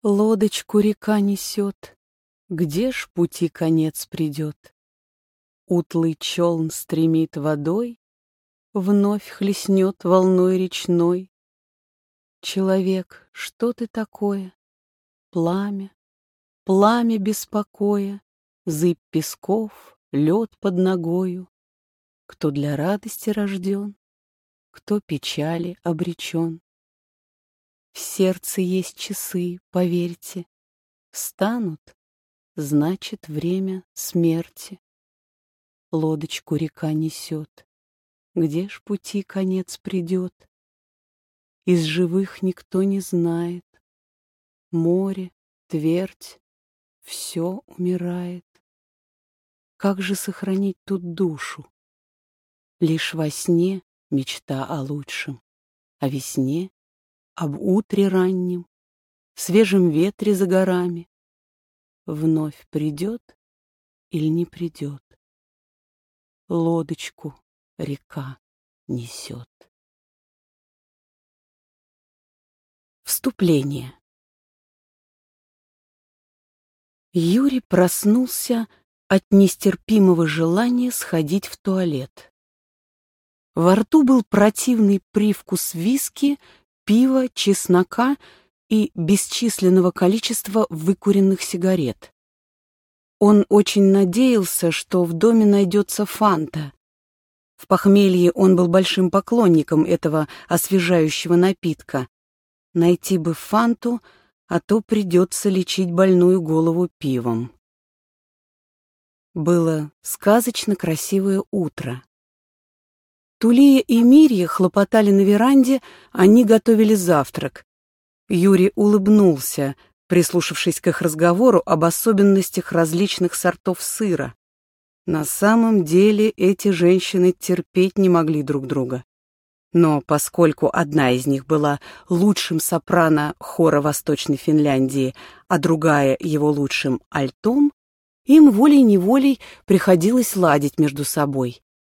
Лодочку река несет, где ж пути конец придет? Утлый челн стремит водой, вновь хлестнет волной речной. Человек, что ты такое? Пламя, пламя беспокоя, зыбь песков, лед под ногою. Кто для радости рожден, кто печали обречен. В сердце есть часы, поверьте, встанут, значит, время смерти. Лодочку река несет, где ж пути конец придет? Из живых никто не знает. Море, твердь, все умирает. Как же сохранить тут душу? Лишь во сне мечта о лучшем, о весне, об утре раннем, в свежем ветре за горами. Вновь придет или не придет? Лодочку река несет. Вступление. Юрий проснулся от нестерпимого желания сходить в туалет. Во рту был противный привкус виски, пива, чеснока и бесчисленного количества выкуренных сигарет. Он очень надеялся, что в доме найдется фанта. В похмелье он был большим поклонником этого освежающего напитка. Найти бы фанту, а то придется лечить больную голову пивом. Было сказочно красивое утро. Тулия и Мирья хлопотали на веранде, они готовили завтрак. Юрий улыбнулся, прислушавшись к их разговору об особенностях различных сортов сыра. На самом деле эти женщины терпеть не могли друг друга. Но поскольку одна из них была лучшим сопрано хора Восточной Финляндии, а другая его лучшим альтом, им волей-неволей приходилось ладить между собой.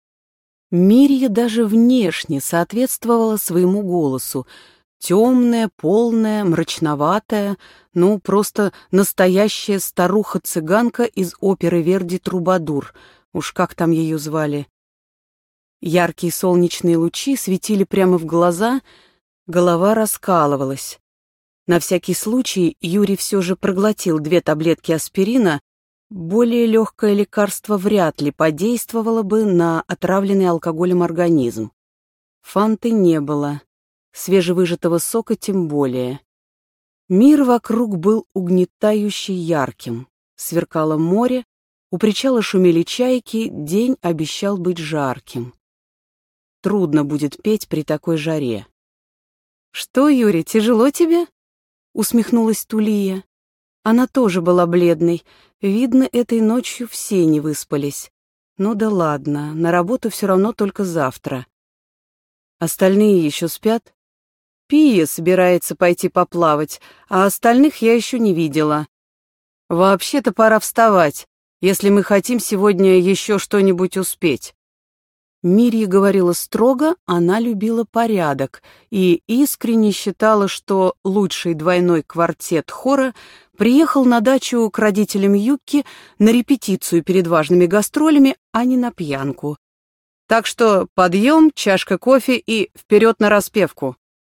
Мирья даже внешне соответствовала своему голосу. Темная, полная, мрачноватая, ну, просто настоящая старуха-цыганка из оперы Верди «Трубадур». Уж как там ее звали? Яркие солнечные лучи светили прямо в глаза, голова раскалывалась. На всякий случай Юрий все же проглотил 2 таблетки аспирина. Более легкое лекарство вряд ли подействовало бы на отравленный алкоголем организм. Фанты не было, свежевыжатого сока тем более. Мир вокруг был угнетающе ярким. Сверкало море, у причала шумели чайки, день обещал быть жарким. Трудно будет петь при такой жаре. «Что, Юрий, тяжело тебе?» — усмехнулась Тулия. Она тоже была бледной. Видно, этой ночью все не выспались. Ну да ладно, на работу все равно только завтра. Остальные еще спят? Пия собирается пойти поплавать, а остальных я еще не видела. Вообще-то пора вставать, если мы хотим сегодня еще что-нибудь успеть. Мирья говорила строго, она любила порядок и искренне считала, что лучший двойной квартет хора приехал на дачу к родителям Юкки на репетицию перед важными гастролями, а не на пьянку. Так что подъем, чашка кофе и вперед на распевку.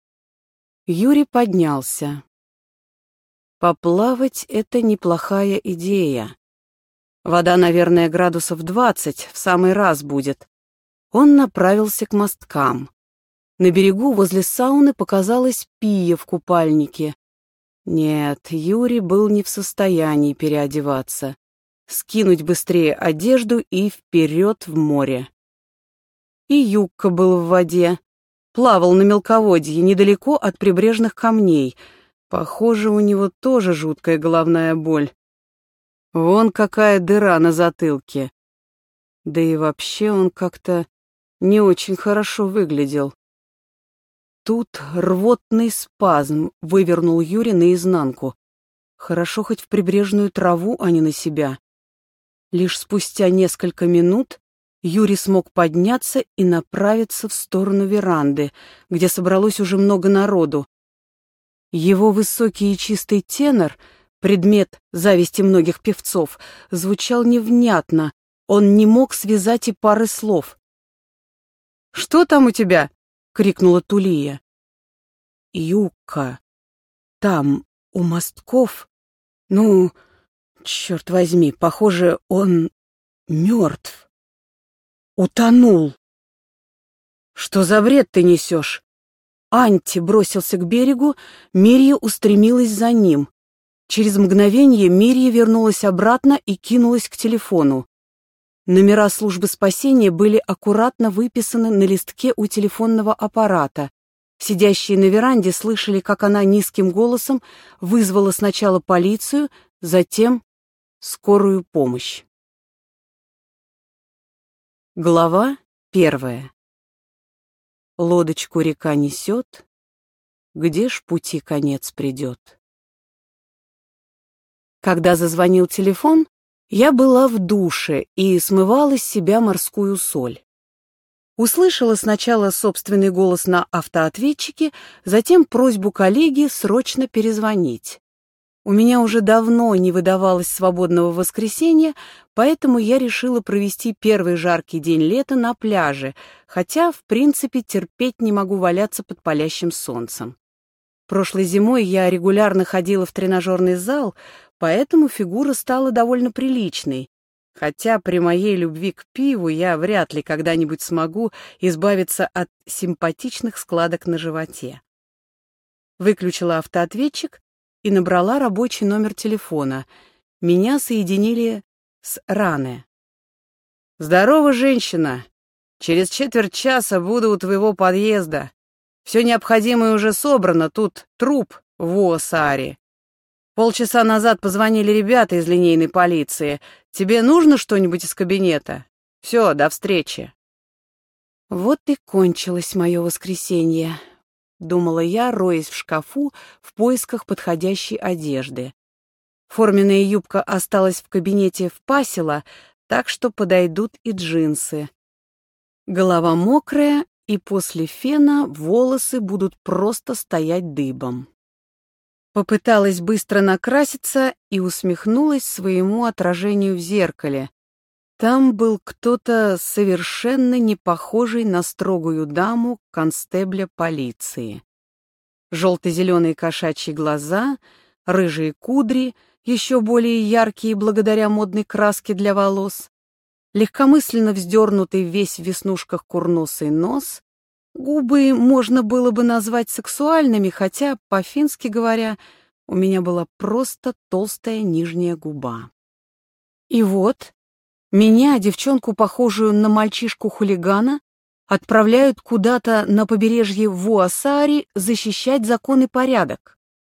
Юрий поднялся. Поплавать — это неплохая идея. Вода, наверное, градусов 20, в самый раз будет. Он направился к мосткам. На берегу возле сауны показалась Пия в купальнике. Нет, Юрий был не в состоянии переодеваться. Скинуть быстрее одежду и вперед в море. И Юкка был в воде. Плавал на мелководье, недалеко от прибрежных камней. Похоже, у него тоже жуткая головная боль. Вон какая дыра на затылке. Да и вообще он как-то не очень хорошо выглядел. Тут рвотный спазм вывернул Юрия наизнанку. Хорошо хоть в прибрежную траву, а не на себя. Лишь спустя несколько минут Юрий смог подняться и направиться в сторону веранды, где собралось уже много народу. Его высокий и чистый тенор, предмет зависти многих певцов, звучал невнятно, он не мог связать и пары слов. «Что там у тебя?» — крикнула Тулия. «Юка, там, у мостков, ну, черт возьми, похоже, он мертв. Утонул». «Что за бред ты несешь?» Анти бросился к берегу, Мирья устремилась за ним. Через мгновение Мирья вернулась обратно и кинулась к телефону. Номера службы спасения были аккуратно выписаны на листке у телефонного аппарата. Сидящие на веранде слышали, как она низким голосом вызвала сначала полицию, затем скорую помощь. Глава 1. Лодочку река несет, где ж пути конец придет. Когда зазвонил телефон, я была в душе и смывала с себя морскую соль. Услышала сначала собственный голос на автоответчике, затем просьбу коллеги срочно перезвонить. У меня уже давно не выдавалось свободного воскресенья, поэтому я решила провести первый жаркий день лета на пляже, хотя, в принципе, терпеть не могу валяться под палящим солнцем. Прошлой зимой я регулярно ходила в тренажерный зал, поэтому фигура стала довольно приличной, хотя при моей любви к пиву я вряд ли когда-нибудь смогу избавиться от симпатичных складок на животе. Выключила автоответчик и набрала рабочий номер телефона. Меня соединили с Ране. «Здорово, женщина! Через четверть часа буду у твоего подъезда. Все необходимое уже собрано, тут труп в Уосаре. Полчаса назад позвонили ребята из линейной полиции. Тебе нужно что-нибудь из кабинета? Все, до встречи». Вот и кончилось мое воскресенье, думала я, роясь в шкафу в поисках подходящей одежды. Форменная юбка осталась в кабинете впасила, так что подойдут и джинсы. Голова мокрая, и после фена волосы будут просто стоять дыбом. Попыталась быстро накраситься и усмехнулась своему отражению в зеркале. Там был кто-то совершенно не похожий на строгую даму констебля полиции. Желто-зеленые кошачьи глаза, рыжие кудри, еще более яркие благодаря модной краске для волос, легкомысленно вздернутый весь в веснушках курносый нос, губы можно было бы назвать сексуальными, хотя, по-фински говоря, у меня была просто толстая нижняя губа. И вот меня, девчонку, похожую на мальчишку-хулигана, отправляют куда-то на побережье Вуасари защищать закон и порядок.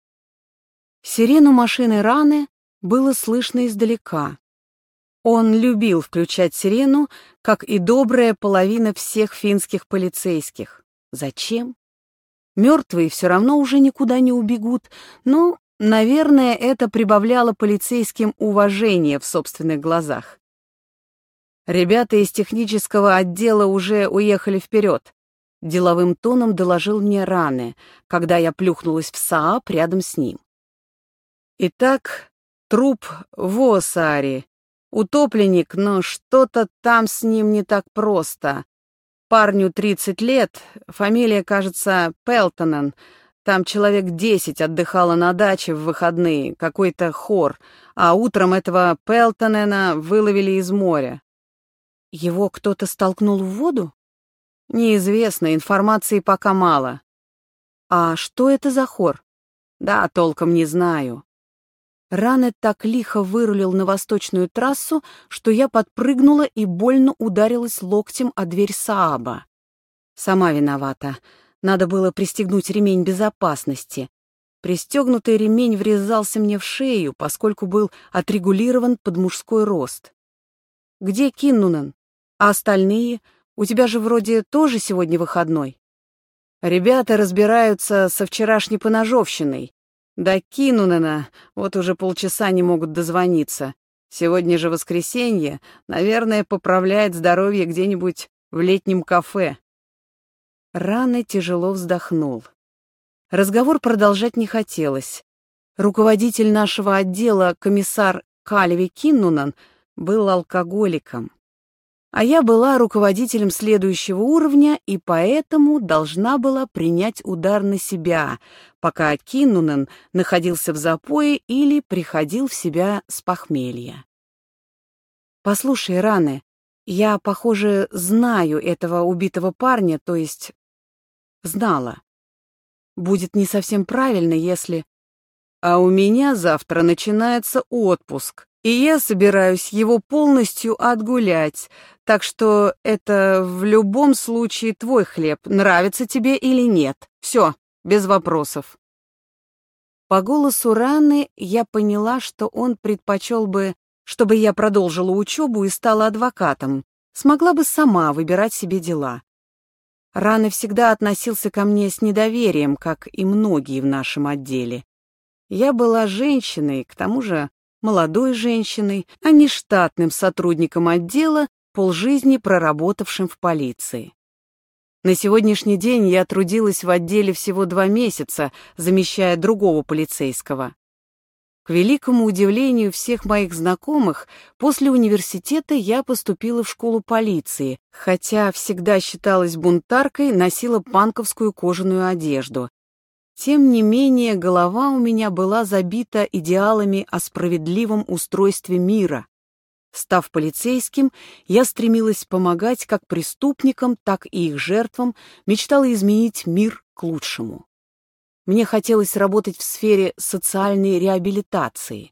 Сирену машины Раны было слышно издалека. Он любил включать сирену, как и добрая половина всех финских полицейских. Зачем? Мертвые все равно уже никуда не убегут, но, наверное, это прибавляло полицейским уважение в собственных глазах. «Ребята из технического отдела уже уехали вперед», — деловым тоном доложил мне Ране, когда я плюхнулась в Саап рядом с ним. «Итак, труп в Уосари. Утопленник, но что-то там с ним не так просто. Парню 30 лет, фамилия, кажется, Пелтонен. Там человек 10 отдыхало на даче в выходные, какой-то хор, а утром этого Пелтонена выловили из моря». «Его кто-то столкнул в воду?» «Неизвестно, информации пока мало». «А что это за хор?» «Да, толком не знаю». Ране так лихо вырулил на восточную трассу, что я подпрыгнула и больно ударилась локтем о дверь Сааба. Сама виновата. Надо было пристегнуть ремень безопасности. Пристегнутый ремень врезался мне в шею, поскольку был отрегулирован под мужской рост. «Где Киннунен? А остальные? У тебя же вроде тоже сегодня выходной». «Ребята разбираются со вчерашней поножовщиной. До Киннунена вот уже полчаса не могут дозвониться. Сегодня же воскресенье, наверное, поправляет здоровье где-нибудь в летнем кафе». Ране тяжело вздохнул. Разговор продолжать не хотелось. Руководитель нашего отдела, комиссар Кальви Киннунан, был алкоголиком. А я была руководителем следующего уровня и поэтому должна была принять удар на себя, пока Киннунан находился в запое или приходил в себя с похмелья. «Послушай, Ране, я, похоже, знаю этого убитого парня, то есть знала. Будет не совсем правильно, если... А у меня завтра начинается отпуск, и я собираюсь его полностью отгулять, так что это в любом случае твой хлеб, нравится тебе или нет. Все, без вопросов». По голосу Раны я поняла, что он предпочел бы, чтобы я продолжила учебу и стала адвокатом, смогла бы сама выбирать себе дела. Рана всегда относился ко мне с недоверием, как и многие в нашем отделе. Я была женщиной, к тому же молодой женщиной, а не штатным сотрудником отдела, полжизни проработавшим в полиции. На сегодняшний день я трудилась в отделе всего 2 месяца, замещая другого полицейского. К великому удивлению всех моих знакомых, после университета я поступила в школу полиции, хотя всегда считалась бунтаркой, носила панковскую кожаную одежду. Тем не менее, голова у меня была забита идеалами о справедливом устройстве мира. Став полицейским, я стремилась помогать как преступникам, так и их жертвам, мечтала изменить мир к лучшему. Мне хотелось работать в сфере социальной реабилитации.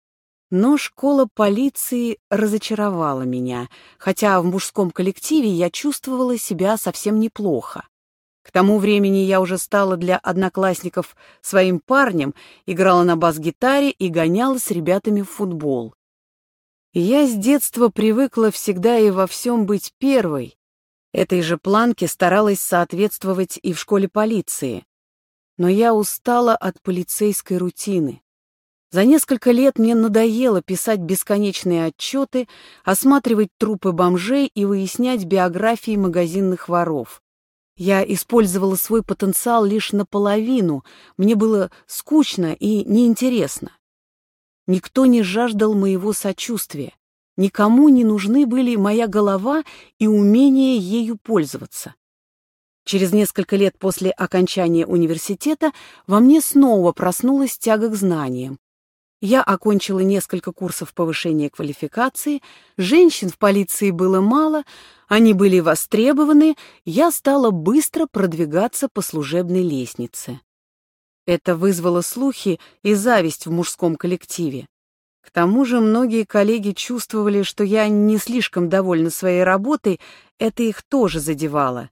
Но школа полиции разочаровала меня, хотя в мужском коллективе я чувствовала себя совсем неплохо. К тому времени я уже стала для одноклассников своим парнем, играла на бас-гитаре и гоняла с ребятами в футбол. Я с детства привыкла всегда и во всем быть первой. Этой же планке старалась соответствовать и в школе полиции. Но я устала от полицейской рутины. За несколько лет мне надоело писать бесконечные отчеты, осматривать трупы бомжей и выяснять биографии магазинных воров. Я использовала свой потенциал лишь наполовину, мне было скучно и неинтересно. Никто не жаждал моего сочувствия, никому не нужны были моя голова и умение ею пользоваться. Через несколько лет после окончания университета во мне снова проснулась тяга к знаниям. Я окончила несколько курсов повышения квалификации, женщин в полиции было мало, они были востребованы, я стала быстро продвигаться по служебной лестнице. Это вызвало слухи и зависть в мужском коллективе. К тому же многие коллеги чувствовали, что я не слишком довольна своей работой, это их тоже задевало.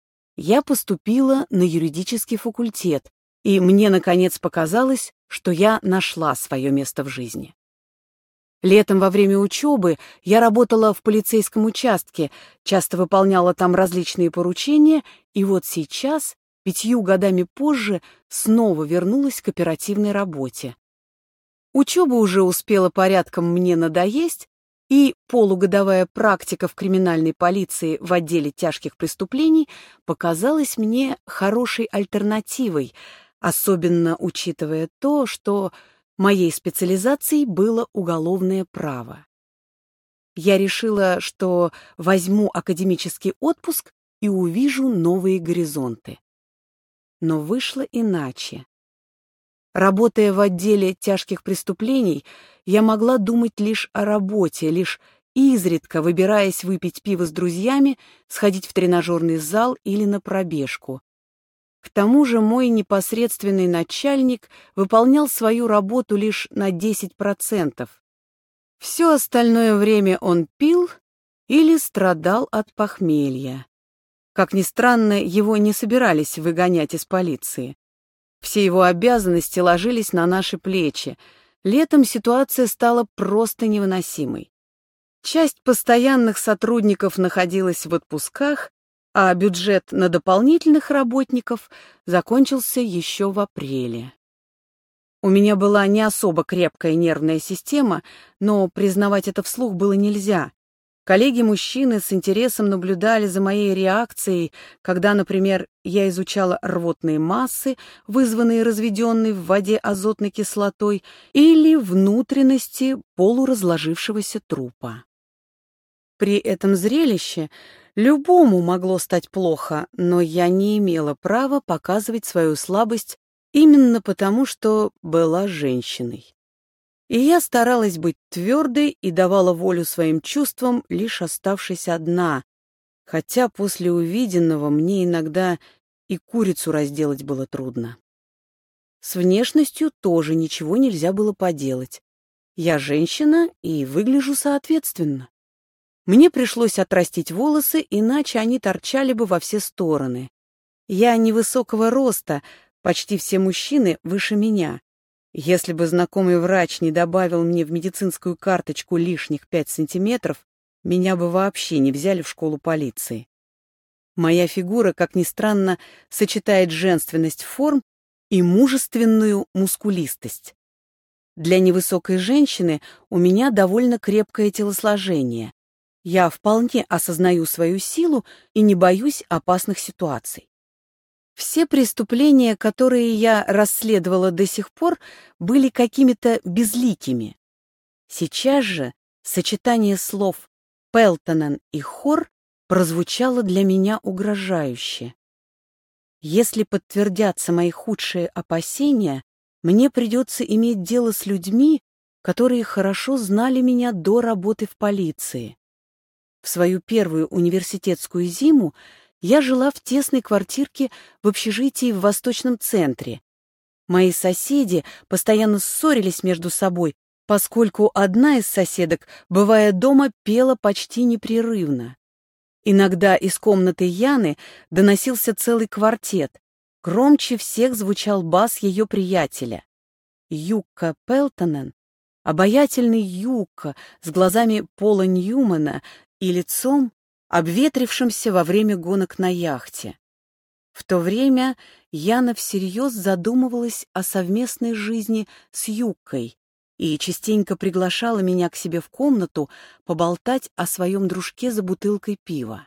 Я поступила на юридический факультет, и мне, наконец, показалось, что я нашла свое место в жизни. Летом во время учебы я работала в полицейском участке, часто выполняла там различные поручения, и вот сейчас, 5 годами позже, снова вернулась к оперативной работе. Учеба уже успела порядком мне надоесть, и полугодовая практика в криминальной полиции в отделе тяжких преступлений показалась мне хорошей альтернативой, особенно учитывая то, что моей специализацией было уголовное право. Я решила, что возьму академический отпуск и увижу новые горизонты. Но вышло иначе. Работая в отделе тяжких преступлений, я могла думать лишь о работе, лишь изредка выбираясь выпить пиво с друзьями, сходить в тренажерный зал или на пробежку. К тому же мой непосредственный начальник выполнял свою работу лишь на 10%. Все остальное время он пил или страдал от похмелья. Как ни странно, его не собирались выгонять из полиции. Все его обязанности ложились на наши плечи. Летом ситуация стала просто невыносимой. Часть постоянных сотрудников находилась в отпусках, а бюджет на дополнительных работников закончился еще в апреле. У меня была не особо крепкая нервная система, но признавать это вслух было нельзя. Коллеги-мужчины с интересом наблюдали за моей реакцией, когда, например, я изучала рвотные массы, вызванные разведенной в воде азотной кислотой, или внутренности полуразложившегося трупа. При этом зрелище любому могло стать плохо, но я не имела права показывать свою слабость именно потому, что была женщиной. И я старалась быть твердой и давала волю своим чувствам, лишь оставшись одна, хотя после увиденного мне иногда и курицу разделать было трудно. С внешностью тоже ничего нельзя было поделать. Я женщина и выгляжу соответственно. Мне пришлось отрастить волосы, иначе они торчали бы во все стороны. Я невысокого роста, почти все мужчины выше меня. Если бы знакомый врач не добавил мне в медицинскую карточку лишних 5 сантиметров, меня бы вообще не взяли в школу полиции. Моя фигура, как ни странно, сочетает женственность форм и мужественную мускулистость. Для невысокой женщины у меня довольно крепкое телосложение. Я вполне осознаю свою силу и не боюсь опасных ситуаций. Все преступления, которые я расследовала до сих пор, были какими-то безликими. Сейчас же сочетание слов «Пелтонен» и «Хор» прозвучало для меня угрожающе. Если подтвердятся мои худшие опасения, мне придется иметь дело с людьми, которые хорошо знали меня до работы в полиции. В свою первую университетскую зиму я жила в тесной квартирке в общежитии в Восточном центре. Мои соседи постоянно ссорились между собой, поскольку одна из соседок, бывая дома, пела почти непрерывно. Иногда из комнаты Яны доносился целый квартет. Громче всех звучал бас ее приятеля. Юкка Пелтонен, обаятельный Юкка с глазами Пола Ньюмана и лицом, обветрившимся во время гонок на яхте. В то время Яна всерьез задумывалась о совместной жизни с Юккой и частенько приглашала меня к себе в комнату поболтать о своем дружке за бутылкой пива.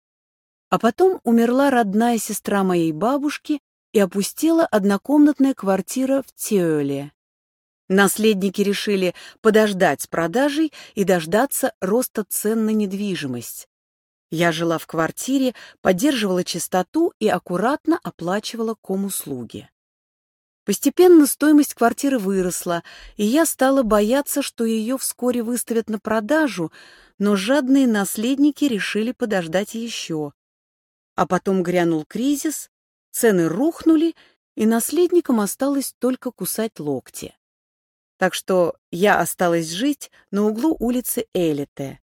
А потом умерла родная сестра моей бабушки и опустела однокомнатная квартира в Тиоле. Наследники решили подождать с продажей и дождаться роста цен на недвижимость. Я жила в квартире, поддерживала чистоту и аккуратно оплачивала комуслуги. Постепенно стоимость квартиры выросла, и я стала бояться, что ее вскоре выставят на продажу, но жадные наследники решили подождать еще. А потом грянул кризис, цены рухнули, и наследникам осталось только кусать локти. Так что я осталась жить на углу улицы Элите.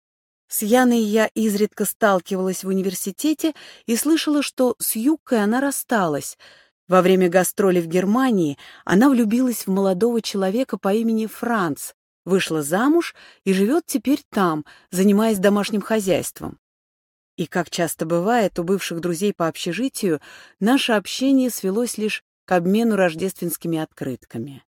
С Яной я изредка сталкивалась в университете и слышала, что с Юккой она рассталась. Во время гастролей в Германии она влюбилась в молодого человека по имени Франц, вышла замуж и живет теперь там, занимаясь домашним хозяйством. И, как часто бывает у бывших друзей по общежитию, наше общение свелось лишь к обмену рождественскими открытками.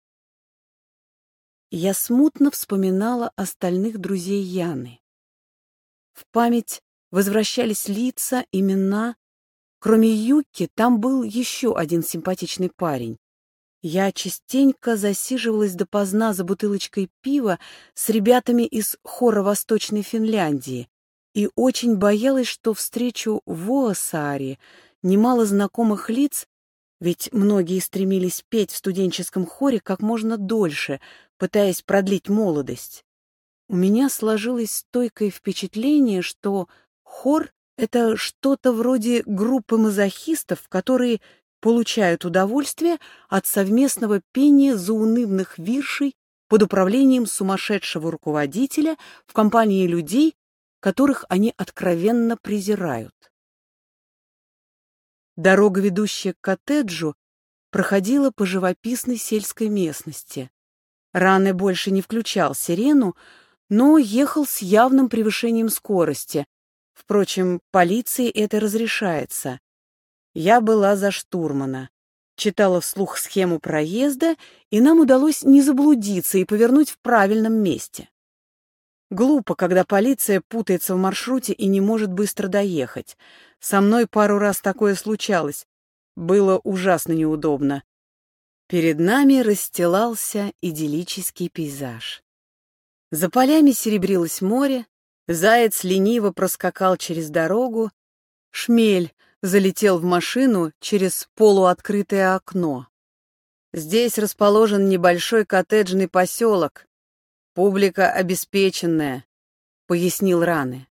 Я смутно вспоминала остальных друзей Яны. В память возвращались лица, имена. Кроме Юки, там был еще один симпатичный парень. Я частенько засиживалась допоздна за бутылочкой пива с ребятами из хора Восточной Финляндии и очень боялась, что встречу в Vuosaari немало знакомых лиц, ведь многие стремились петь в студенческом хоре как можно дольше, пытаясь продлить молодость. У меня сложилось стойкое впечатление, что хор — это что-то вроде группы мазохистов, которые получают удовольствие от совместного пения заунывных виршей под управлением сумасшедшего руководителя в компании людей, которых они откровенно презирают. Дорога, ведущая к коттеджу, проходила по живописной сельской местности. Ране больше не включал сирену, но ехал с явным превышением скорости. Впрочем, полиции это разрешается. Я была за штурмана, читала вслух схему проезда, и нам удалось не заблудиться и повернуть в правильном месте. Глупо, когда полиция путается в маршруте и не может быстро доехать. Со мной пару раз такое случалось. Было ужасно неудобно. Перед нами расстилался идиллический пейзаж. За полями серебрилось море, заяц лениво проскакал через дорогу, шмель залетел в машину через полуоткрытое окно. Здесь расположен небольшой коттеджный поселок. Публика обеспеченная, пояснил Раны.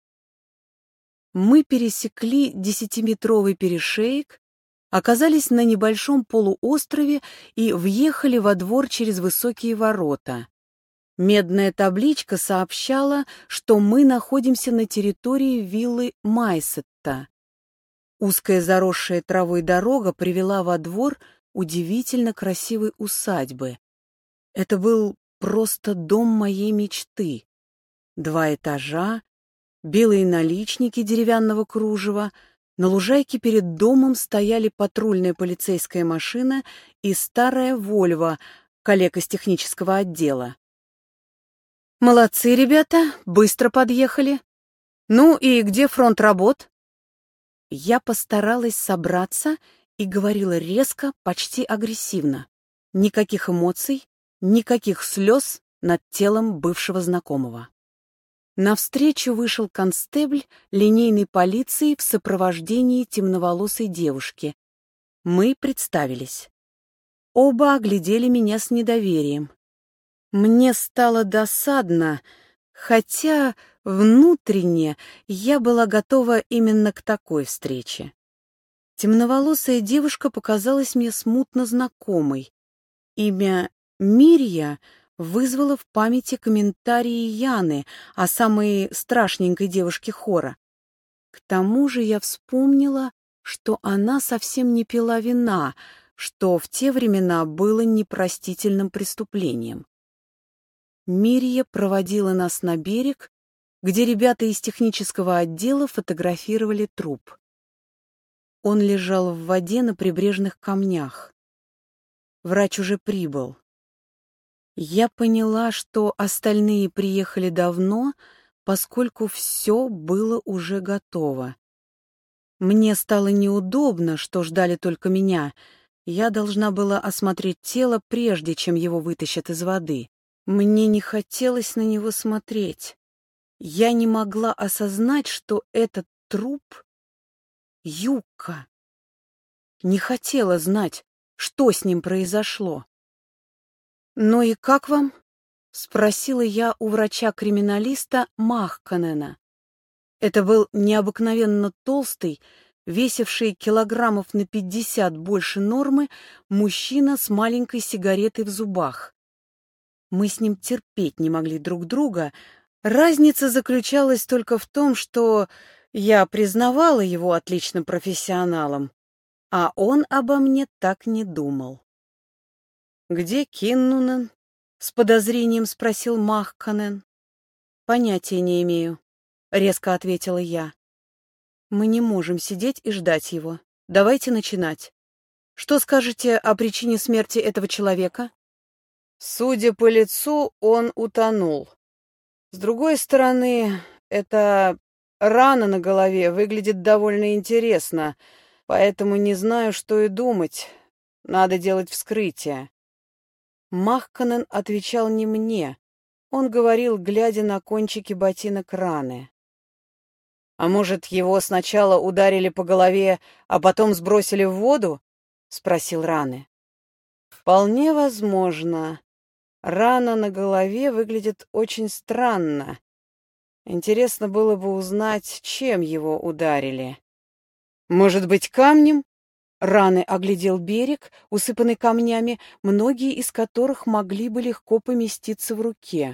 Мы пересекли 10-метровый перешеек, оказались на небольшом полуострове и въехали во двор через высокие ворота. Медная табличка сообщала, что мы находимся на территории виллы Майсетта. Узкая заросшая травой дорога привела во двор удивительно красивой усадьбы. Это был просто дом моей мечты. 2 этажа, белые наличники деревянного кружева. На лужайке перед домом стояли патрульная полицейская машина и старая «Вольво», коллега с технического отдела. «Молодцы, ребята, быстро подъехали. Ну и где фронт работ?» Я постаралась собраться и говорила резко, почти агрессивно. Никаких эмоций, никаких слез над телом бывшего знакомого. Навстречу вышел констебль линейной полиции в сопровождении темноволосой девушки. Мы представились. Оба оглядели меня с недоверием. Мне стало досадно, хотя внутренне я была готова именно к такой встрече. Темноволосая девушка показалась мне смутно знакомой. Имя Мирья вызвало в памяти комментарии Яны о самой страшненькой девушке хора. К тому же я вспомнила, что она совсем не пила вина, что в те времена было непростительным преступлением. Мирья проводила нас на берег, где ребята из технического отдела фотографировали труп. Он лежал в воде на прибрежных камнях. Врач уже прибыл. Я поняла, что остальные приехали давно, поскольку все было уже готово. Мне стало неудобно, что ждали только меня. Я должна была осмотреть тело, прежде чем его вытащат из воды. Мне не хотелось на него смотреть. Я не могла осознать, что этот труп — Юка. Не хотела знать, что с ним произошло. «Ну и как вам?» — спросила я у врача-криминалиста Махканена. Это был необыкновенно толстый, весивший килограммов на 50 больше нормы, мужчина с маленькой сигаретой в зубах. Мы с ним терпеть не могли друг друга. Разница заключалась только в том, что я признавала его отличным профессионалом, а он обо мне так не думал. «Где Киннунен?» — с подозрением спросил Махканен. «Понятия не имею», — резко ответила я. «Мы не можем сидеть и ждать его. Давайте начинать. Что скажете о причине смерти этого человека?» Судя по лицу, он утонул. С другой стороны, эта рана на голове выглядит довольно интересно, поэтому не знаю, что и думать. Надо делать вскрытие. Махканен отвечал не мне. Он говорил, глядя на кончики ботинок раны. «А может, его сначала ударили по голове, а потом сбросили в воду?» — спросил Раны. «Вполне возможно. Рана на голове выглядит очень странно. Интересно было бы узнать, чем его ударили. Может быть, камнем?» Раны оглядел берег, усыпанный камнями, многие из которых могли бы легко поместиться в руке.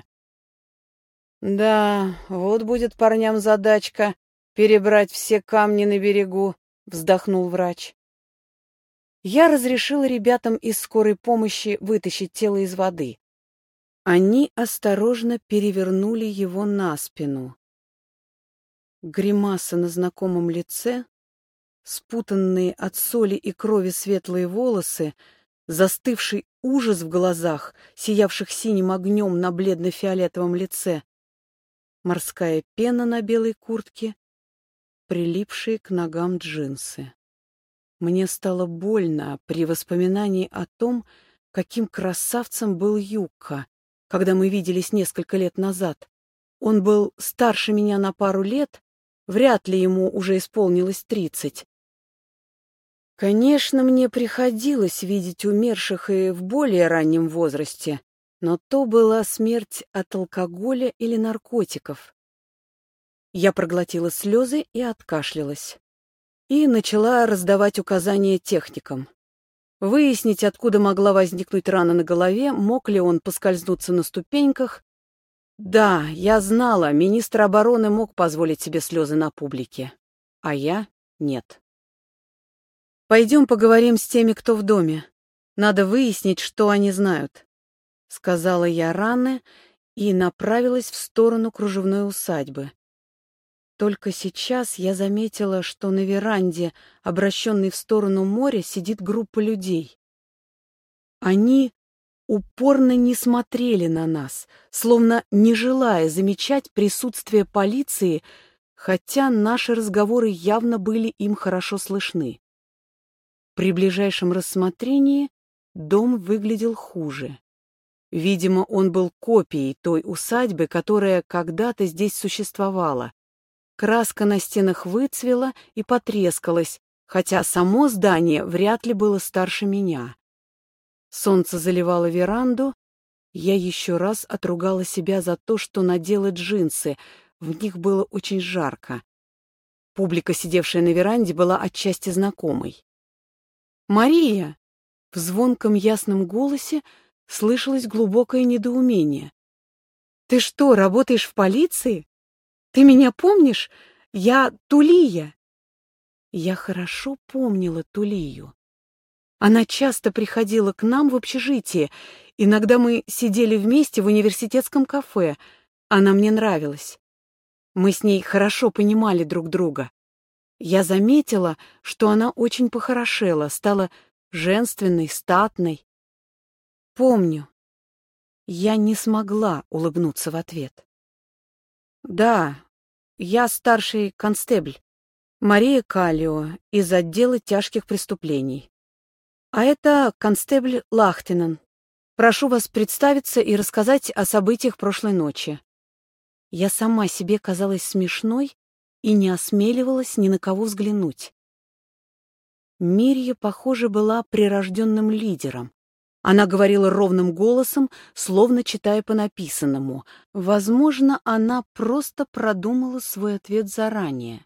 «Да, вот будет парням задачка — перебрать все камни на берегу», — вздохнул врач. Я разрешила ребятам из скорой помощи вытащить тело из воды. Они осторожно перевернули его на спину. Гримаса на знакомом лице, спутанные от соли и крови светлые волосы, застывший ужас в глазах, сиявших синим огнем на бледно-фиолетовом лице. морская пена на белой куртке, прилипшие к ногам джинсы. Мне стало больно при воспоминании о том, каким красавцем был Юкка, когда мы виделись несколько лет назад. Он был старше меня на пару лет, вряд ли ему уже исполнилось 30. Конечно, мне приходилось видеть умерших и в более раннем возрасте, но то была смерть от алкоголя или наркотиков. Я проглотила слезы и откашлялась. И начала раздавать указания техникам. Выяснить, откуда могла возникнуть рана на голове, мог ли он поскользнуться на ступеньках. Да, я знала, министр обороны мог позволить себе слезы на публике, а я — нет. «Пойдем поговорим с теми, кто в доме. Надо выяснить, что они знают», — сказала я Ранне и направилась в сторону кружевной усадьбы. Только сейчас я заметила, что на веранде, обращенной в сторону моря, сидит группа людей. Они упорно не смотрели на нас, словно не желая замечать присутствие полиции, хотя наши разговоры явно были им хорошо слышны. При ближайшем рассмотрении дом выглядел хуже. Видимо, он был копией той усадьбы, которая когда-то здесь существовала. Краска на стенах выцвела и потрескалась, хотя само здание вряд ли было старше меня. Солнце заливало веранду. Я еще раз отругала себя за то, что надела джинсы. В них было очень жарко. Публика, сидевшая на веранде, была отчасти знакомой. «Мария!» В звонком ясном голосе слышалось глубокое недоумение. «Ты что, работаешь в полиции? Ты меня помнишь? Я Тулия!» Я хорошо помнила Тулию. Она часто приходила к нам в общежитие. Иногда мы сидели вместе в университетском кафе. Она мне нравилась. Мы с ней хорошо понимали друг друга. Я заметила, что она очень похорошела, стала женственной, статной. Помню. Я не смогла улыбнуться в ответ. «Да, я старший констебль, Мария Каллио, из отдела тяжких преступлений. А это констебль Лахтинен. Прошу вас представиться и рассказать о событиях прошлой ночи». Я сама себе казалась смешной и не осмеливалась ни на кого взглянуть. Мирья, похоже, была прирожденным лидером. Она говорила ровным голосом, словно читая по написанному. Возможно, она просто продумала свой ответ заранее.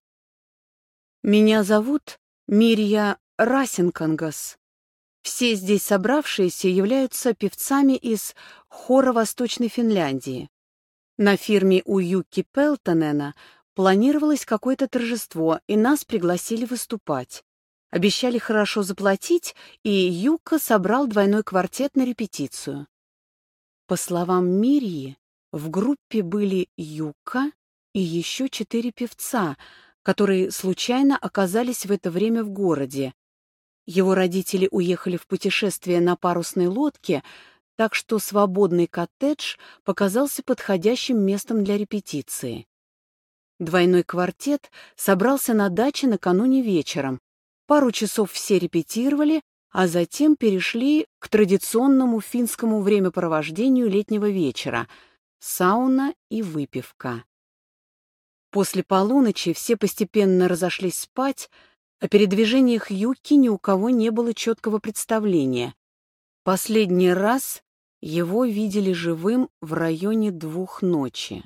«Меня зовут Мирья Расинкангас. Все здесь собравшиеся являются певцами из хора Восточной Финляндии. На фирме у Юкки Пелтонена планировалось какое-то торжество, и нас пригласили выступать. Обещали хорошо заплатить, и Юкка собрал двойной квартет на репетицию. По словам Мирьи, в группе были Юкка и еще 4 певца, которые случайно оказались в это время в городе. Его родители уехали в путешествие на парусной лодке, так что свободный коттедж показался подходящим местом для репетиции. Двойной квартет собрался на даче накануне вечером. Пару часов все репетировали, а затем перешли к традиционному финскому времяпровождению летнего вечера — сауна и выпивка. После полуночи все постепенно разошлись спать. О передвижениях Юкки ни у кого не было четкого представления. Последний раз его видели живым в районе 2 ночи.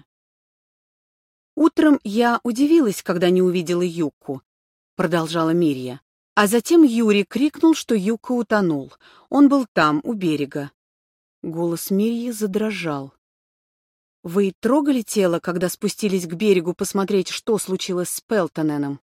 «Утром я удивилась, когда не увидела Юкку», — продолжала Мирья. А затем Юрий крикнул, что Юкка утонул. Он был там, у берега. Голос Мирьи задрожал. «Вы трогали тело, когда спустились к берегу посмотреть, что случилось с Пелтоненом?»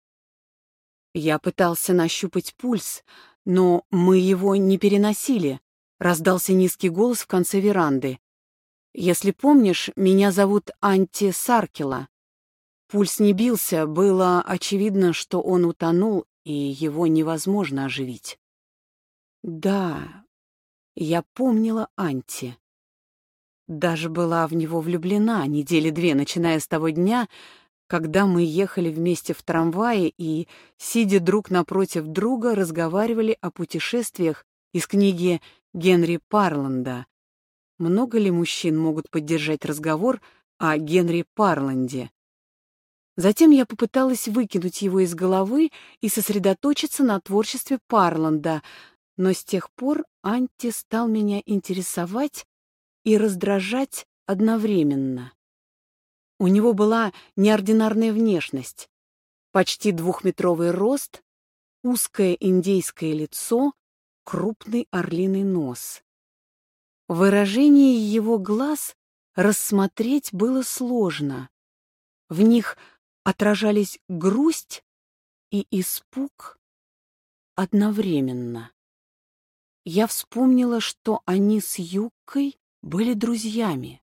Я пытался нащупать пульс, но мы его не переносили. Раздался низкий голос в конце веранды. «Если помнишь, меня зовут Анти Саркила». Пульс не бился, было очевидно, что он утонул, и его невозможно оживить. Да, я помнила Анти. Даже была в него влюблена недели 2, начиная с того дня, когда мы ехали вместе в трамвае и, сидя друг напротив друга, разговаривали о путешествиях из книги Генри Парланда. Много ли мужчин могут поддержать разговор о Генри Парланде? Затем я попыталась выкинуть его из головы и сосредоточиться на творчестве Парланда, но с тех пор Анти стал меня интересовать и раздражать одновременно. У него была неординарная внешность, почти 2-метровый рост, узкое индейское лицо, крупный орлиный нос. Выражение его глаз рассмотреть было сложно. В них отражались грусть и испуг одновременно. Я вспомнила, что они с Юккой были друзьями.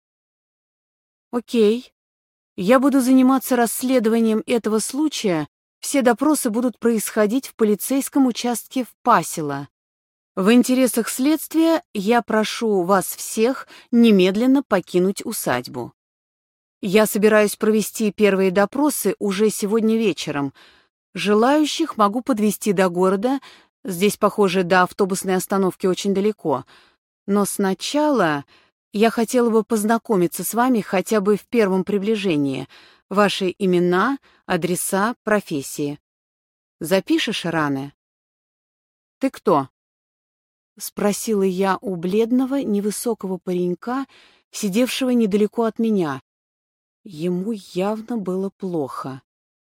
«Окей, я буду заниматься расследованием этого случая. Все допросы будут происходить в полицейском участке в Пасило. В интересах следствия я прошу вас всех немедленно покинуть усадьбу. Я собираюсь провести первые допросы уже сегодня вечером. Желающих могу подвезти до города. Здесь, похоже, до автобусной остановки очень далеко. Но сначала я хотела бы познакомиться с вами хотя бы в первом приближении. Ваши имена, адреса, профессии. Запишешь, Ране? Ты кто? Спросила я у бледного, невысокого паренька, сидевшего недалеко от меня. Ему явно было плохо.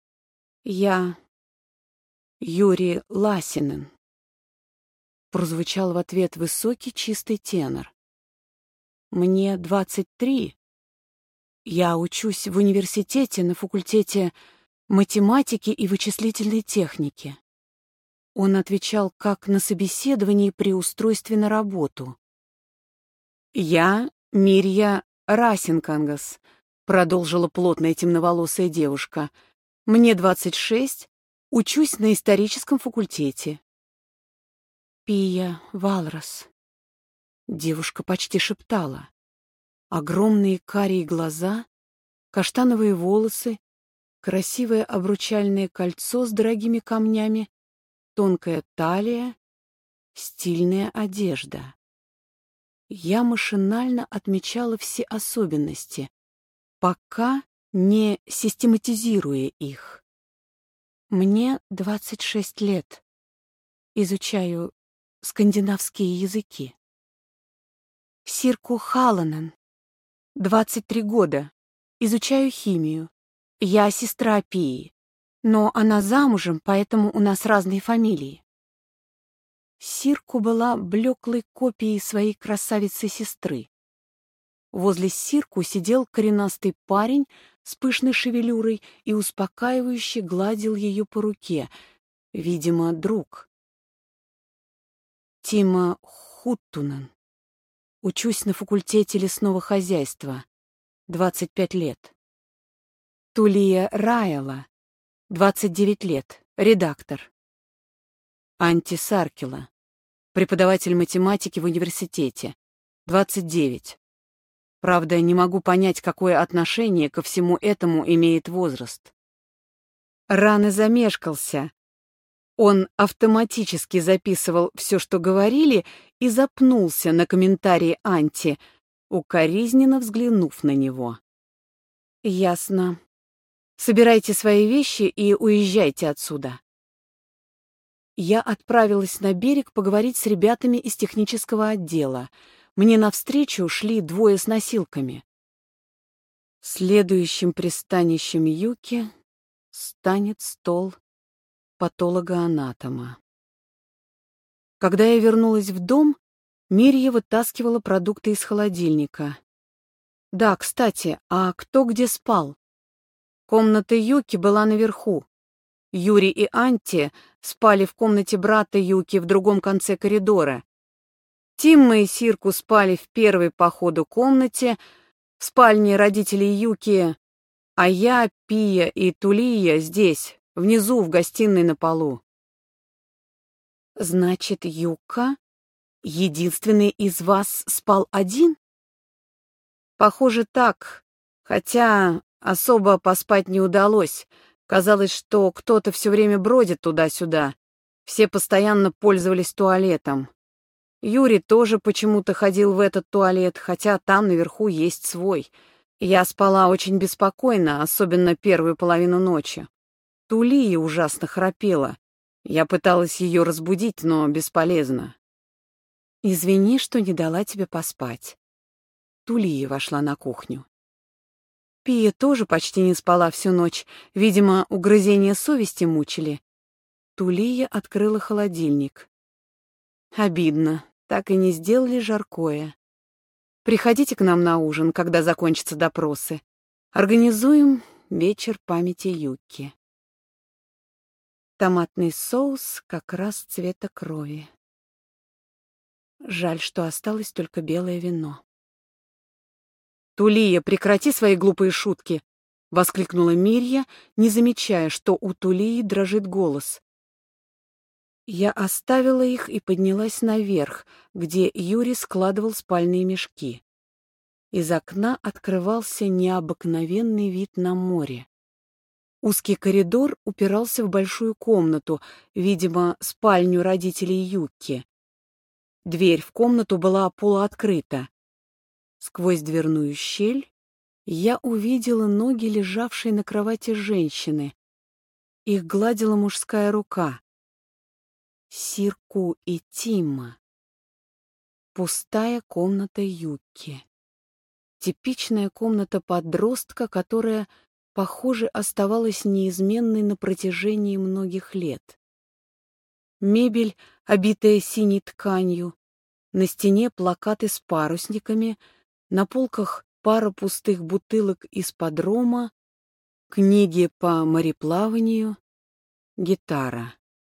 Я Юрий Ласинен. Прозвучал в ответ высокий чистый тенор. Мне 23. Я учусь в университете на факультете математики и вычислительной техники. Он отвечал как на собеседовании при устройстве на работу. «Я Мирья Расинкангас», — продолжила плотная темноволосая девушка. «Мне 26, учусь на историческом факультете». «Пия Валрос», — девушка почти шептала. Огромные карие глаза, каштановые волосы, красивое обручальное кольцо с дорогими камнями, тонкая талия, стильная одежда. Я машинально отмечала все особенности, пока не систематизируя их. Мне 26 лет. Изучаю скандинавские языки. Сирку Халанен. 23 года. Изучаю химию. Я сестра Пии. Но она замужем, поэтому у нас разные фамилии. Сирку была блеклой копией своей красавицы-сестры. Возле Сирку сидел коренастый парень с пышной шевелюрой и успокаивающе гладил ее по руке, видимо, друг. Тима Хуттунен. Учусь на факультете лесного хозяйства. 25 лет. Тулия Райала. 29 лет. Редактор. Анти Саркила. Преподаватель математики в университете. 29. Правда, не могу понять, какое отношение ко всему этому имеет возраст. Рано замешкался. Он автоматически записывал все, что говорили, и запнулся на комментарии Анти, укоризненно взглянув на него. «Ясно. Собирайте свои вещи и уезжайте отсюда». Я отправилась на берег поговорить с ребятами из технического отдела. Мне навстречу шли 2 с носилками. Следующим пристанищем Юки станет стол патолога-анатома. Когда я вернулась в дом, Мирья вытаскивала продукты из холодильника. Да, кстати, а кто где спал? Комната Юки была наверху. Юрий и Анти спали в комнате брата Юки в другом конце коридора. Тимма и Сирку спали в первой по ходу комнате, в спальне родителей Юки, а я, Пия и Тулия здесь, внизу, в гостиной на полу. Значит, Юка, единственный из вас, спал один? Похоже, так. Хотя особо поспать не удалось. Казалось, что кто-то все время бродит туда-сюда. Все постоянно пользовались туалетом. Юрий тоже почему-то ходил в этот туалет, хотя там наверху есть свой. Я спала очень беспокойно, особенно первую половину ночи. Тулия ужасно храпела. Я пыталась ее разбудить, но бесполезно. «Извини, что не дала тебе поспать». Тулия вошла на кухню. Пия тоже почти не спала всю ночь. Видимо, угрызения совести мучили. Тулия открыла холодильник. Обидно, так и не сделали жаркое. Приходите к нам на ужин, когда закончатся допросы. Организуем вечер памяти Юки. Томатный соус как раз цвета крови. Жаль, что осталось только белое вино. «Тулия, прекрати свои глупые шутки!» — воскликнула Мирья, не замечая, что у Тулии дрожит голос. Я оставила их и поднялась наверх, где Юрий складывал спальные мешки. Из окна открывался необыкновенный вид на море. Узкий коридор упирался в большую комнату, видимо, спальню родителей Юки. Дверь в комнату была полуоткрыта. Сквозь дверную щель я увидела ноги лежавшей на кровати женщины. Их гладила мужская рука. Сирку и Тима. Пустая комната Юки. Типичная комната подростка, которая, похоже, оставалась неизменной на протяжении многих лет. Мебель, обитая синей тканью, на стене плакаты с парусниками, на полках пара пустых бутылок из-под рома, книги по мореплаванию, гитара.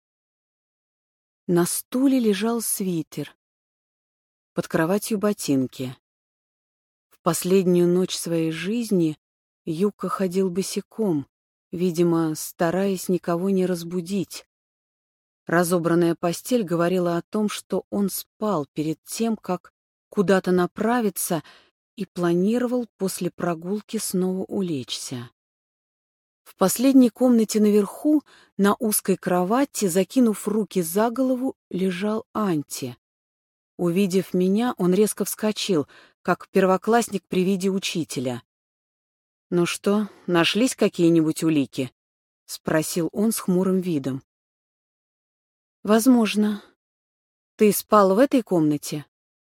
На стуле лежал свитер, под кроватью ботинки. В последнюю ночь своей жизни Юка ходил босиком, видимо, стараясь никого не разбудить. Разобранная постель говорила о том, что он спал перед тем, как куда-то направиться, и планировал после прогулки снова улечься. В последней комнате наверху, на узкой кровати, закинув руки за голову, лежал Анти. Увидев меня, он резко вскочил, как первоклассник при виде учителя. «Ну что, нашлись какие-нибудь улики?» — спросил он с хмурым видом. «Возможно. Ты спал в этой комнате?»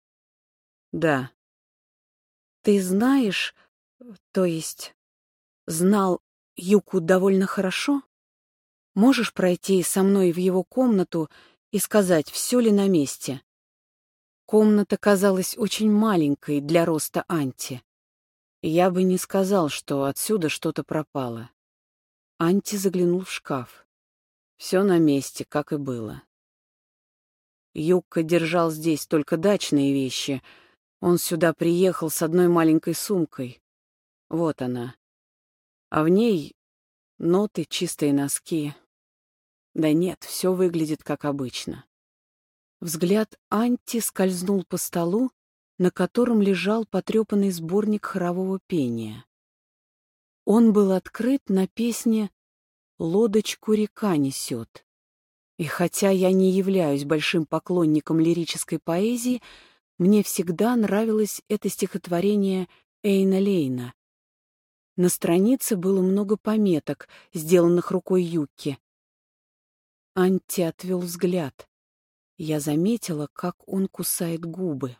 «Да». «Ты знаешь, то есть знал Юку довольно хорошо? Можешь пройти со мной в его комнату и сказать, все ли на месте?» Комната казалась очень маленькой для роста Анти. Я бы не сказал, что отсюда что-то пропало. Анти заглянул в шкаф. Все на месте, как и было. Юка держал здесь только дачные вещи. Он сюда приехал с одной маленькой сумкой. Вот она. А в ней ноты, чистые носки. Да нет, все выглядит как обычно. Взгляд Анти скользнул по столу, на котором лежал потрепанный сборник хорового пения. Он был открыт на песне «Лодочку река несет». И хотя я не являюсь большим поклонником лирической поэзии, мне всегда нравилось это стихотворение Эйна Лейна. На странице было много пометок, сделанных рукой Юки. Анти отвел взгляд. Я заметила, как он кусает губы.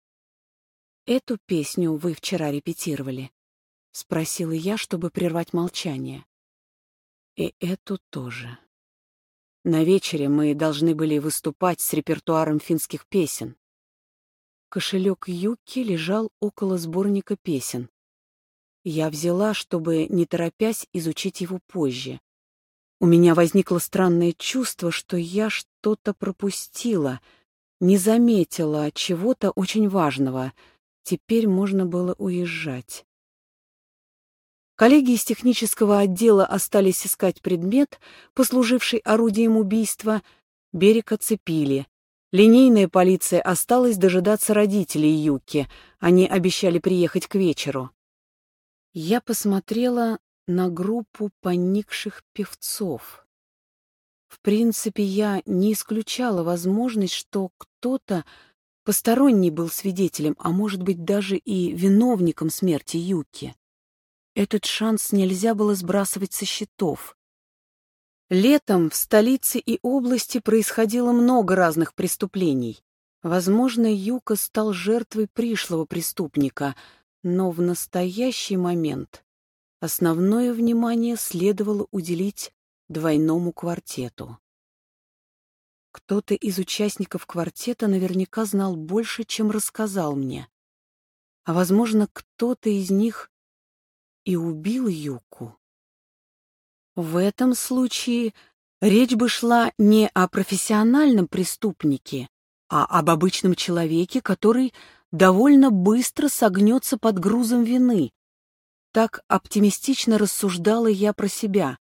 «Эту песню вы вчера репетировали?» — спросила я, чтобы прервать молчание. «И эту тоже. На вечере мы должны были выступать с репертуаром финских песен». Кошелек Юки лежал около сборника песен. Я взяла, чтобы, не торопясь, изучить его позже. У меня возникло странное чувство, что я что-то пропустила, не заметила чего-то очень важного. Теперь можно было уезжать. Коллеги из технического отдела остались искать предмет, послуживший орудием убийства. Берег оцепили. Линейная полиция осталась дожидаться родителей Юки. Они обещали приехать к вечеру. Я посмотрела на группу поникших певцов. В принципе, я не исключала возможность, что кто-то посторонний был свидетелем, а может быть даже и виновником смерти Юки. Этот шанс нельзя было сбрасывать со счетов. Летом в столице и области происходило много разных преступлений. Возможно, Юка стал жертвой пришлого преступника, но в настоящий момент основное внимание следовало уделить двойному квартету. Кто-то из участников квартета наверняка знал больше, чем рассказал мне. А, возможно, кто-то из них и убил Юку. В этом случае речь бы шла не о профессиональном преступнике, а об обычном человеке, который довольно быстро согнется под грузом вины. Так оптимистично рассуждала я про себя.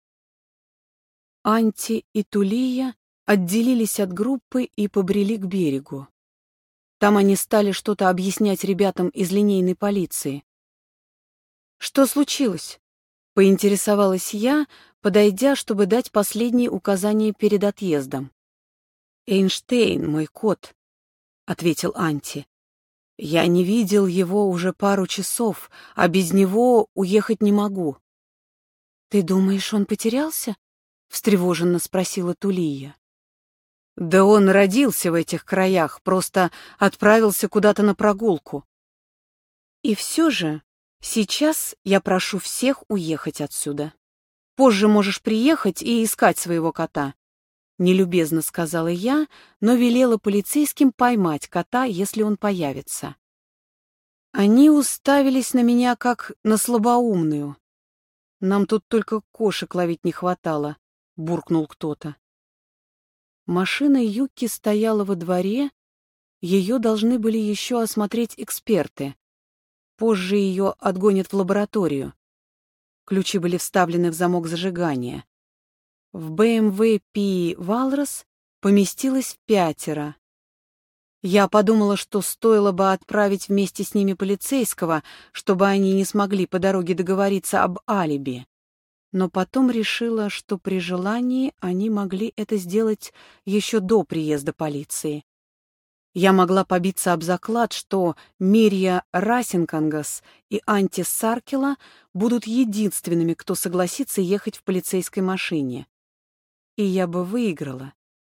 Анти и Тулия отделились от группы и побрели к берегу. Там они стали что-то объяснять ребятам из линейной полиции. «Что случилось?» — поинтересовалась я, подойдя, чтобы дать последние указания перед отъездом. «Эйнштейн, мой кот», — ответил Анти. «Я не видел его уже пару часов, а без него уехать не могу». «Ты думаешь, он потерялся?» — встревоженно спросила Тулия. «Да он родился в этих краях, просто отправился куда-то на прогулку. И все же сейчас я прошу всех уехать отсюда. Позже можешь приехать и искать своего кота», — нелюбезно сказала я, но велела полицейским поймать кота, если он появится. Они уставились на меня, как на слабоумную. «Нам тут только кошек ловить не хватало», — буркнул кто-то. Машина Юки стояла во дворе, ее должны были еще осмотреть эксперты. Позже ее отгонят в лабораторию. Ключи были вставлены в замок зажигания. В BMW P Walrus поместилось 5. Я подумала, что стоило бы отправить вместе с ними полицейского, чтобы они не смогли по дороге договориться об алиби. Но потом решила, что при желании они могли это сделать еще до приезда полиции. Я могла побиться об заклад, что Мирья Расинкангас и Анти Саркела будут единственными, кто согласится ехать в полицейской машине. И я бы выиграла.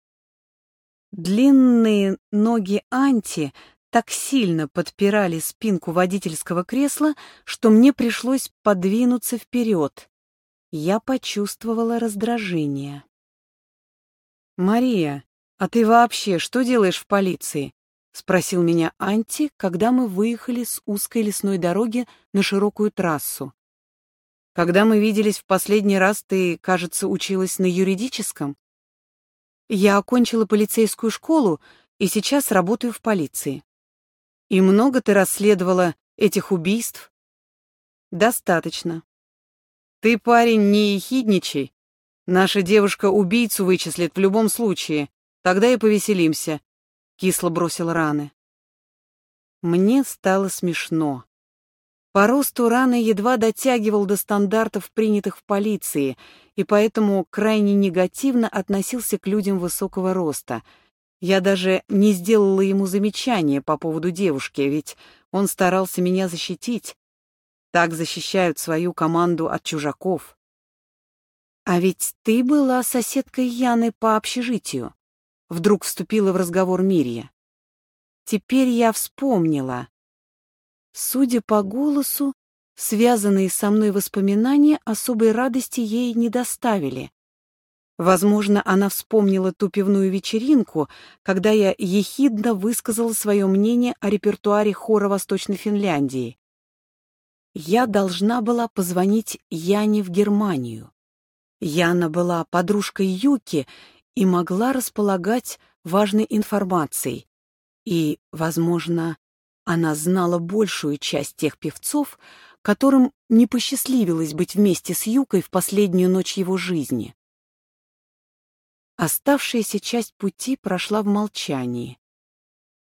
Длинные ноги Анти так сильно подпирали спинку водительского кресла, что мне пришлось подвинуться вперед. Я почувствовала раздражение. «Мария, а ты вообще что делаешь в полиции?» — спросил меня Анти, когда мы выехали с узкой лесной дороги на широкую трассу. «Когда мы виделись в последний раз, ты, кажется, училась на юридическом?» «Я окончила полицейскую школу и сейчас работаю в полиции». «И много ты расследовала этих убийств?» «Достаточно». «Ты, парень, не ехидничай. Наша девушка убийцу вычислит в любом случае. Тогда и повеселимся», — кисло бросил Раны. Мне стало смешно. По росту Раны едва дотягивал до стандартов, принятых в полиции, и поэтому крайне негативно относился к людям высокого роста. Я даже не сделала ему замечания по поводу девушки, ведь он старался меня защитить. Так защищают свою команду от чужаков. «А ведь ты была соседкой Яны по общежитию», — вдруг вступила в разговор Мирья. Теперь я вспомнила. Судя по голосу, связанные со мной воспоминания особой радости ей не доставили. Возможно, она вспомнила ту пивную вечеринку, когда я ехидно высказала свое мнение о репертуаре хора Восточной Финляндии. Я должна была позвонить Яне в Германию. Яна была подружкой Юки и могла располагать важной информацией. И, возможно, она знала большую часть тех певцов, которым не посчастливилось быть вместе с Юкой в последнюю ночь его жизни. Оставшаяся часть пути прошла в молчании.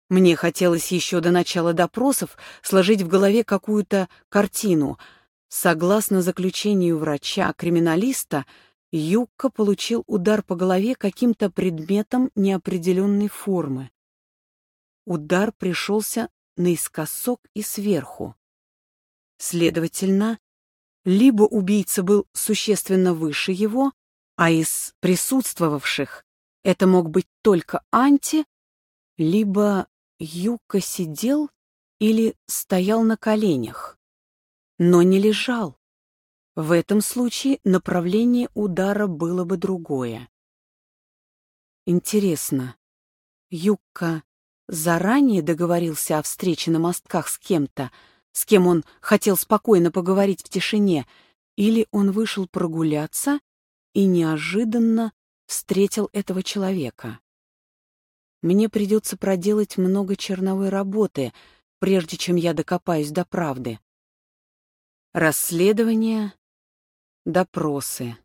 Мне хотелось еще до начала допросов сложить в голове какую-то картину. Согласно заключению врача-криминалиста, Юкка получил удар по голове каким-то предметом неопределенной формы. Удар пришелся наискосок и сверху. Следовательно, либо убийца был существенно выше его, а из присутствовавших это мог быть только Анти, либо Юкка сидел или стоял на коленях, но не лежал. В этом случае направление удара было бы другое. Интересно, Юкка заранее договорился о встрече на мостках с кем-то, с кем он хотел спокойно поговорить в тишине, или он вышел прогуляться и неожиданно встретил этого человека? Мне придется проделать много черновой работы, прежде чем я докопаюсь до правды. Расследование, допросы.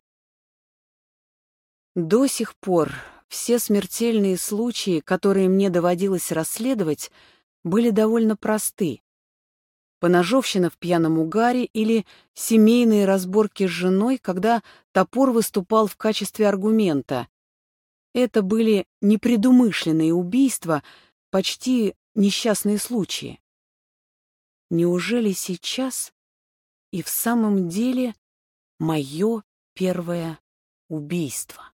До сих пор все смертельные случаи, которые мне доводилось расследовать, были довольно просты. Поножовщина в пьяном угаре или семейные разборки с женой, когда топор выступал в качестве аргумента. Это были непредумышленные убийства, почти несчастные случаи. Неужели сейчас и в самом деле мое первое убийство?